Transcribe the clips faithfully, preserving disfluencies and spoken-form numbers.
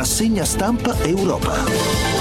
Rassegna stampa Europa.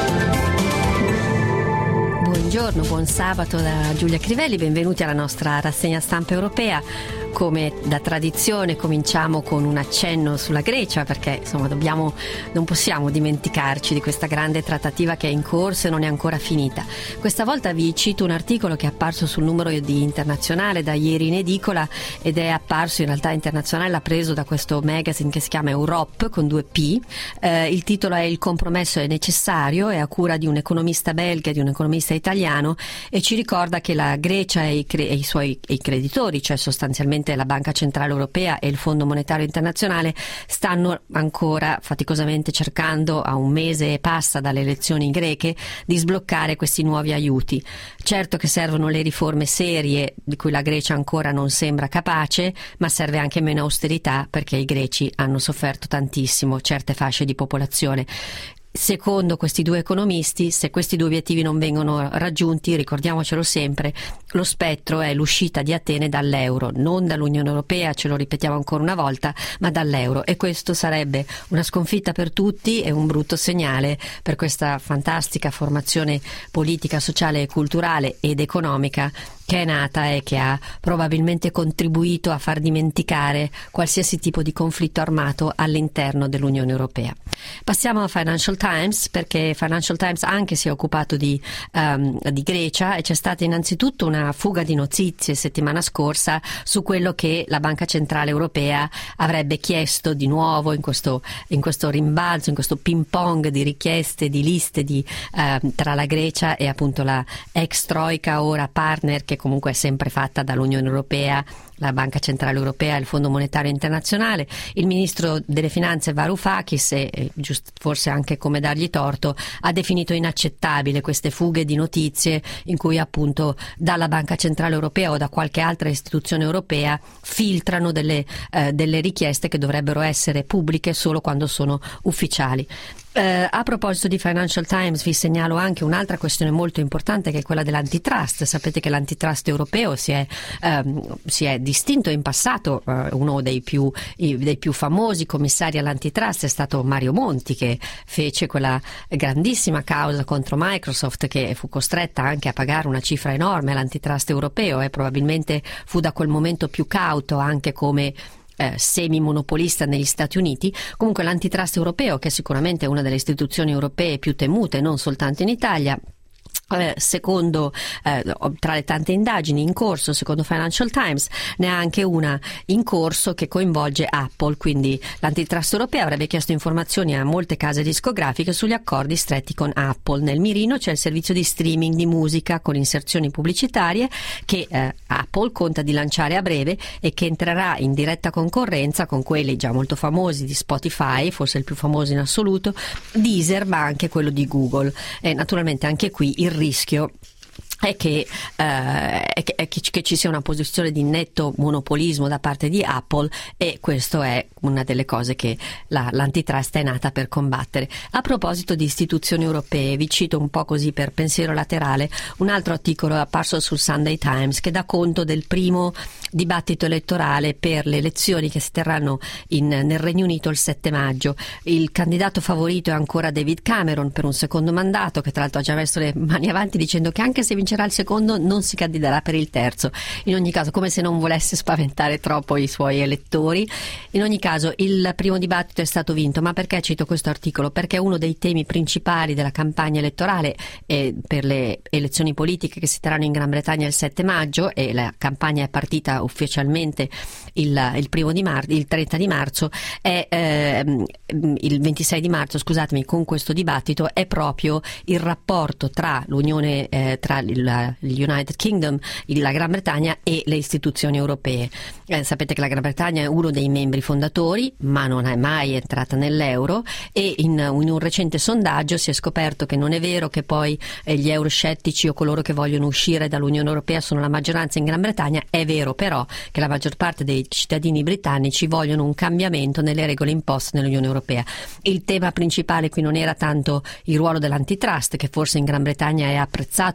Buongiorno, buon sabato da Giulia Crivelli, benvenuti alla nostra rassegna stampa europea. Come da tradizione cominciamo con un accenno sulla Grecia, perché insomma dobbiamo, non possiamo dimenticarci di questa grande trattativa che è in corso e non è ancora finita. Questa volta vi cito un articolo che è apparso sul numero di Internazionale da ieri in edicola, ed è apparso in realtà Internazionale, l'ha preso da questo magazine che si chiama Europe con due P. Eh, il titolo è Il compromesso è necessario, è a cura di un economista belga e di un economista italiano, e ci ricorda che la Grecia e i, cre- e i suoi e i creditori, cioè sostanzialmente la Banca Centrale Europea e il Fondo Monetario Internazionale, stanno ancora faticosamente cercando, a un mese e passa dalle elezioni greche, di sbloccare questi nuovi aiuti. Certo che servono le riforme serie di cui la Grecia ancora non sembra capace, ma serve anche meno austerità, perché i greci hanno sofferto tantissimo certe fasce di popolazione. Secondo questi due economisti, se questi due obiettivi non vengono raggiunti, ricordiamocelo sempre, lo spettro è l'uscita di Atene dall'euro, non dall'Unione Europea, ce lo ripetiamo ancora una volta, ma dall'euro, e questo sarebbe una sconfitta per tutti e un brutto segnale per questa fantastica formazione politica, sociale, e culturale ed economica che è nata e che ha probabilmente contribuito a far dimenticare qualsiasi tipo di conflitto armato all'interno dell'Unione Europea. Passiamo a Financial Times, perché Financial Times anche si è occupato di, um, di Grecia, e c'è stata innanzitutto una fuga di notizie settimana scorsa su quello che la Banca Centrale Europea avrebbe chiesto di nuovo in questo, in questo rimbalzo, in questo ping pong di richieste, di liste di, uh, tra la Grecia e appunto la ex Troika, ora partner, che comunque è sempre fatta dall'Unione Europea, la Banca Centrale Europea e il Fondo Monetario Internazionale. Il ministro delle Finanze Varoufakis, e giusto forse anche come dargli torto, ha definito inaccettabile queste fughe di notizie in cui appunto dalla Banca Centrale Europea o da qualche altra istituzione europea filtrano delle, eh, delle richieste che dovrebbero essere pubbliche solo quando sono ufficiali. Uh, a proposito di Financial Times, vi segnalo anche un'altra questione molto importante, che è quella dell'antitrust. Sapete che l'antitrust europeo si è, um, si è distinto in passato. Uh, uno dei più, i, dei più famosi commissari all'antitrust è stato Mario Monti, che fece quella grandissima causa contro Microsoft, che fu costretta anche a pagare una cifra enorme all'antitrust europeo, e probabilmente fu da quel momento più cauto anche come Eh, semi-monopolista negli Stati Uniti. Comunque l'antitrust europeo, che è sicuramente una delle istituzioni europee più temute, non soltanto in Italia, Eh, secondo eh, tra le tante indagini in corso, secondo Financial Times, ne ha anche una in corso che coinvolge Apple. Quindi l'antitrust europeo avrebbe chiesto informazioni a molte case discografiche sugli accordi stretti con Apple. Nel mirino c'è il servizio di streaming di musica con inserzioni pubblicitarie che eh, Apple conta di lanciare a breve, e che entrerà in diretta concorrenza con quelli già molto famosi di Spotify, forse il più famoso in assoluto, Deezer, ma anche quello di Google. E naturalmente anche qui il rischio è che, eh, è che, è che ci sia una posizione di netto monopolismo da parte di Apple, e questo è una delle cose che la, l'antitrust è nata per combattere. A proposito di istituzioni europee, vi cito un po' così per pensiero laterale un altro articolo apparso sul Sunday Times, che dà conto del primo dibattito elettorale per le elezioni che si terranno in, nel Regno Unito il sette maggio. Il candidato favorito è ancora David Cameron per un secondo mandato, che tra l'altro ha già messo le mani avanti dicendo che anche se vincerà il secondo non si candiderà per il terzo. In ogni caso, come se non volesse spaventare troppo i suoi elettori. In ogni caso, il primo dibattito è stato vinto. Ma perché cito questo articolo? Perché uno dei temi principali della campagna elettorale eh, per le elezioni politiche che si terranno in Gran Bretagna il sette maggio, e la campagna è partita ufficialmente il, il primo di marzo, il trenta di marzo, è eh, il ventisei di marzo, scusatemi, con questo dibattito è proprio il rapporto tra l'Unione, eh, tra il United Kingdom, la Gran Bretagna, e le istituzioni europee. Eh, sapete che la Gran Bretagna è uno dei membri fondatori, ma non è mai entrata nell'euro, e in, in un recente sondaggio si è scoperto che non è vero che poi eh, gli euroscettici o coloro che vogliono uscire dall'Unione Europea sono la maggioranza in Gran Bretagna. È vero però che la maggior parte dei cittadini britannici vogliono un cambiamento nelle regole imposte nell'Unione Europea. Il tema principale qui non era tanto il ruolo dell'antitrust, che forse in Gran Bretagna è apprezzato per motivi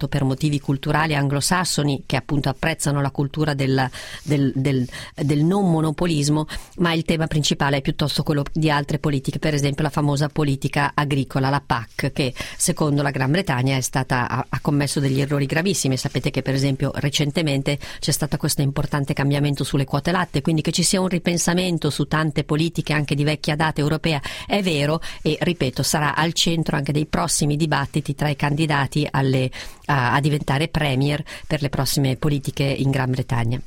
motivi culturali anglosassoni che appunto apprezzano la cultura del, del, del, del non monopolismo, ma il tema principale è piuttosto quello di altre politiche, per esempio la famosa politica agricola, la P A C, che secondo la Gran Bretagna è stata, ha, ha commesso degli errori gravissimi. Sapete che per esempio recentemente c'è stato questo importante cambiamento sulle quote latte, quindi che ci sia un ripensamento su tante politiche anche di vecchia data europea è vero, e ripeto sarà al centro anche dei prossimi dibattiti tra i candidati alle, a, a diventare premier per le prossime politiche in Gran Bretagna.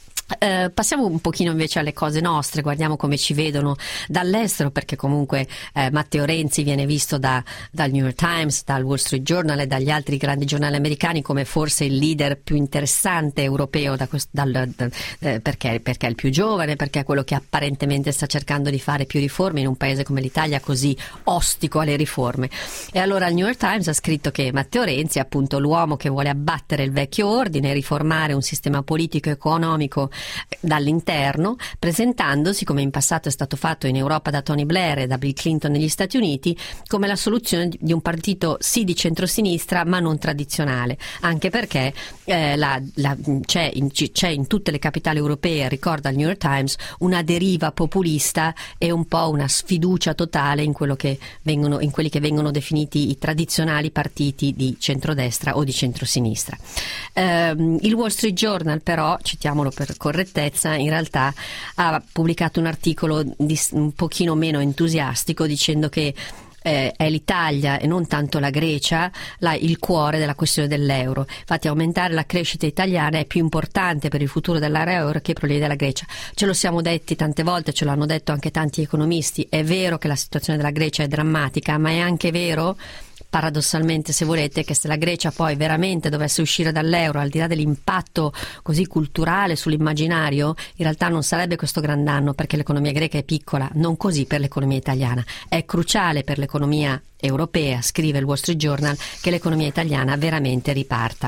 Eh, passiamo un pochino invece alle cose nostre, guardiamo come ci vedono dall'estero, perché comunque eh, Matteo Renzi viene visto da, dal New York Times, dal Wall Street Journal e dagli altri grandi giornali americani come forse il leader più interessante europeo da quest, dal, da, eh, perché, perché è il più giovane, perché è quello che apparentemente sta cercando di fare più riforme in un paese come l'Italia così ostico alle riforme. E allora il New York Times ha scritto che Matteo Renzi è appunto l'uomo che vuole abbattere il vecchio ordine e riformare un sistema politico e economico dall'interno, presentandosi, come in passato è stato fatto in Europa da Tony Blair e da Bill Clinton negli Stati Uniti, come la soluzione di un partito sì di centrosinistra ma non tradizionale, anche perché eh, la, la, c'è, in, c'è in tutte le capitali europee, ricorda il New York Times, una deriva populista e un po' una sfiducia totale in, quello che vengono, in quelli che vengono definiti i tradizionali partiti di centrodestra o di centrosinistra. Eh, il Wall Street Journal però, citiamolo per correttezza, in realtà ha pubblicato un articolo di, un pochino meno entusiastico, dicendo che eh, è l'Italia e non tanto la Grecia la, il cuore della questione dell'euro. Infatti aumentare la crescita italiana è più importante per il futuro dell'area euro che i problemi della Grecia. Ce lo siamo detti tante volte, ce l'hanno detto anche tanti economisti. È vero che la situazione della Grecia è drammatica, ma è anche vero, paradossalmente se volete, che se la Grecia poi veramente dovesse uscire dall'euro, al di là dell'impatto così culturale sull'immaginario, in realtà non sarebbe questo gran danno, perché l'economia greca è piccola, non così per l'economia italiana. È cruciale per l'economia europea, scrive il Wall Street Journal, che l'economia italiana veramente riparta.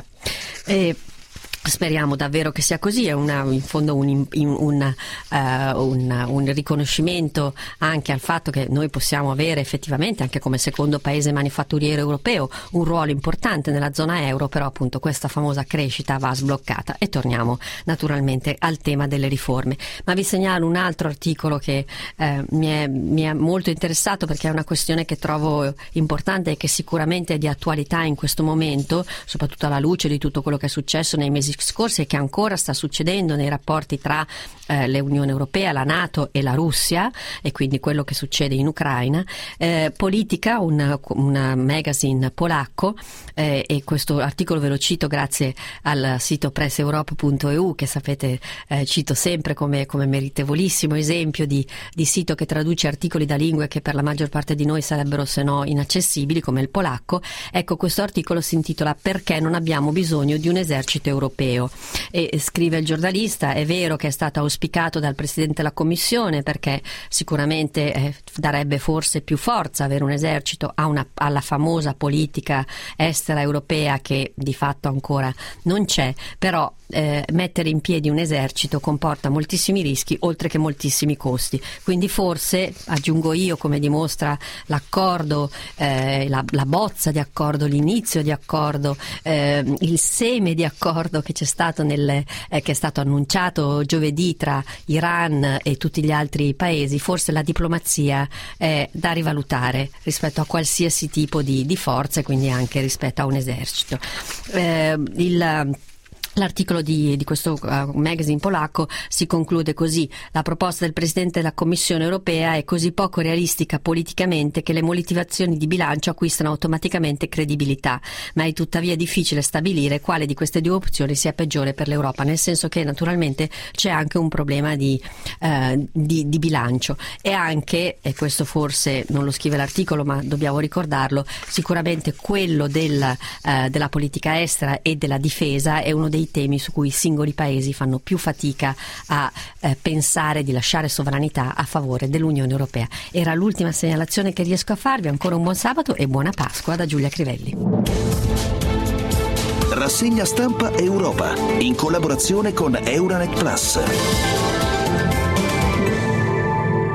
E speriamo davvero che sia così. È una, in fondo un, un, un, uh, un, un riconoscimento anche al fatto che noi possiamo avere effettivamente, anche come secondo paese manifatturiero europeo, un ruolo importante nella zona euro, però appunto questa famosa crescita va sbloccata. E torniamo naturalmente al tema delle riforme. Ma vi segnalo un altro articolo che eh, mi, è, mi è molto interessato, perché è una questione che trovo importante e che sicuramente è di attualità in questo momento, soprattutto alla luce di tutto quello che è successo nei mesi scorsi e che ancora sta succedendo nei rapporti tra eh, l'Unione Europea, la NATO e la Russia, e quindi quello che succede in Ucraina. Eh, Politica, un, un magazine polacco, eh, e questo articolo ve lo cito grazie al sito press europe punto e u, che sapete eh, cito sempre come, come meritevolissimo esempio di, di sito che traduce articoli da lingue che per la maggior parte di noi sarebbero se no inaccessibili, come il polacco. Ecco, questo articolo si intitola "Perché non abbiamo bisogno di un esercito europeo". E scrive il giornalista: è vero che è stato auspicato dal Presidente della Commissione, perché sicuramente eh, darebbe forse più forza avere un esercito a una, alla famosa politica estera europea, che di fatto ancora non c'è, però eh, mettere in piedi un esercito comporta moltissimi rischi oltre che moltissimi costi, quindi forse, aggiungo io, come dimostra l'accordo, eh, la, la bozza di accordo, l'inizio di accordo, eh, il seme di accordo che c'è stato nel, eh, che è stato annunciato giovedì tra Iran e tutti gli altri paesi, forse la diplomazia è da rivalutare rispetto a qualsiasi tipo di, di forza, e quindi anche rispetto a un esercito. Eh, il L'articolo di, di questo uh, magazine polacco si conclude così: la proposta del Presidente della Commissione europea è così poco realistica politicamente che le motivazioni di bilancio acquistano automaticamente credibilità, ma è tuttavia difficile stabilire quale di queste due opzioni sia peggiore per l'Europa, nel senso che naturalmente c'è anche un problema di, uh, di, di bilancio, e anche, e questo forse non lo scrive l'articolo ma dobbiamo ricordarlo, sicuramente quello del, uh, della politica estera e della difesa è uno dei temi su cui i singoli paesi fanno più fatica a eh, pensare di lasciare sovranità a favore dell'Unione Europea. Era l'ultima segnalazione che riesco a farvi. Ancora un buon sabato e buona Pasqua da Giulia Crivelli. Rassegna stampa Europa in collaborazione con Euranet Plus.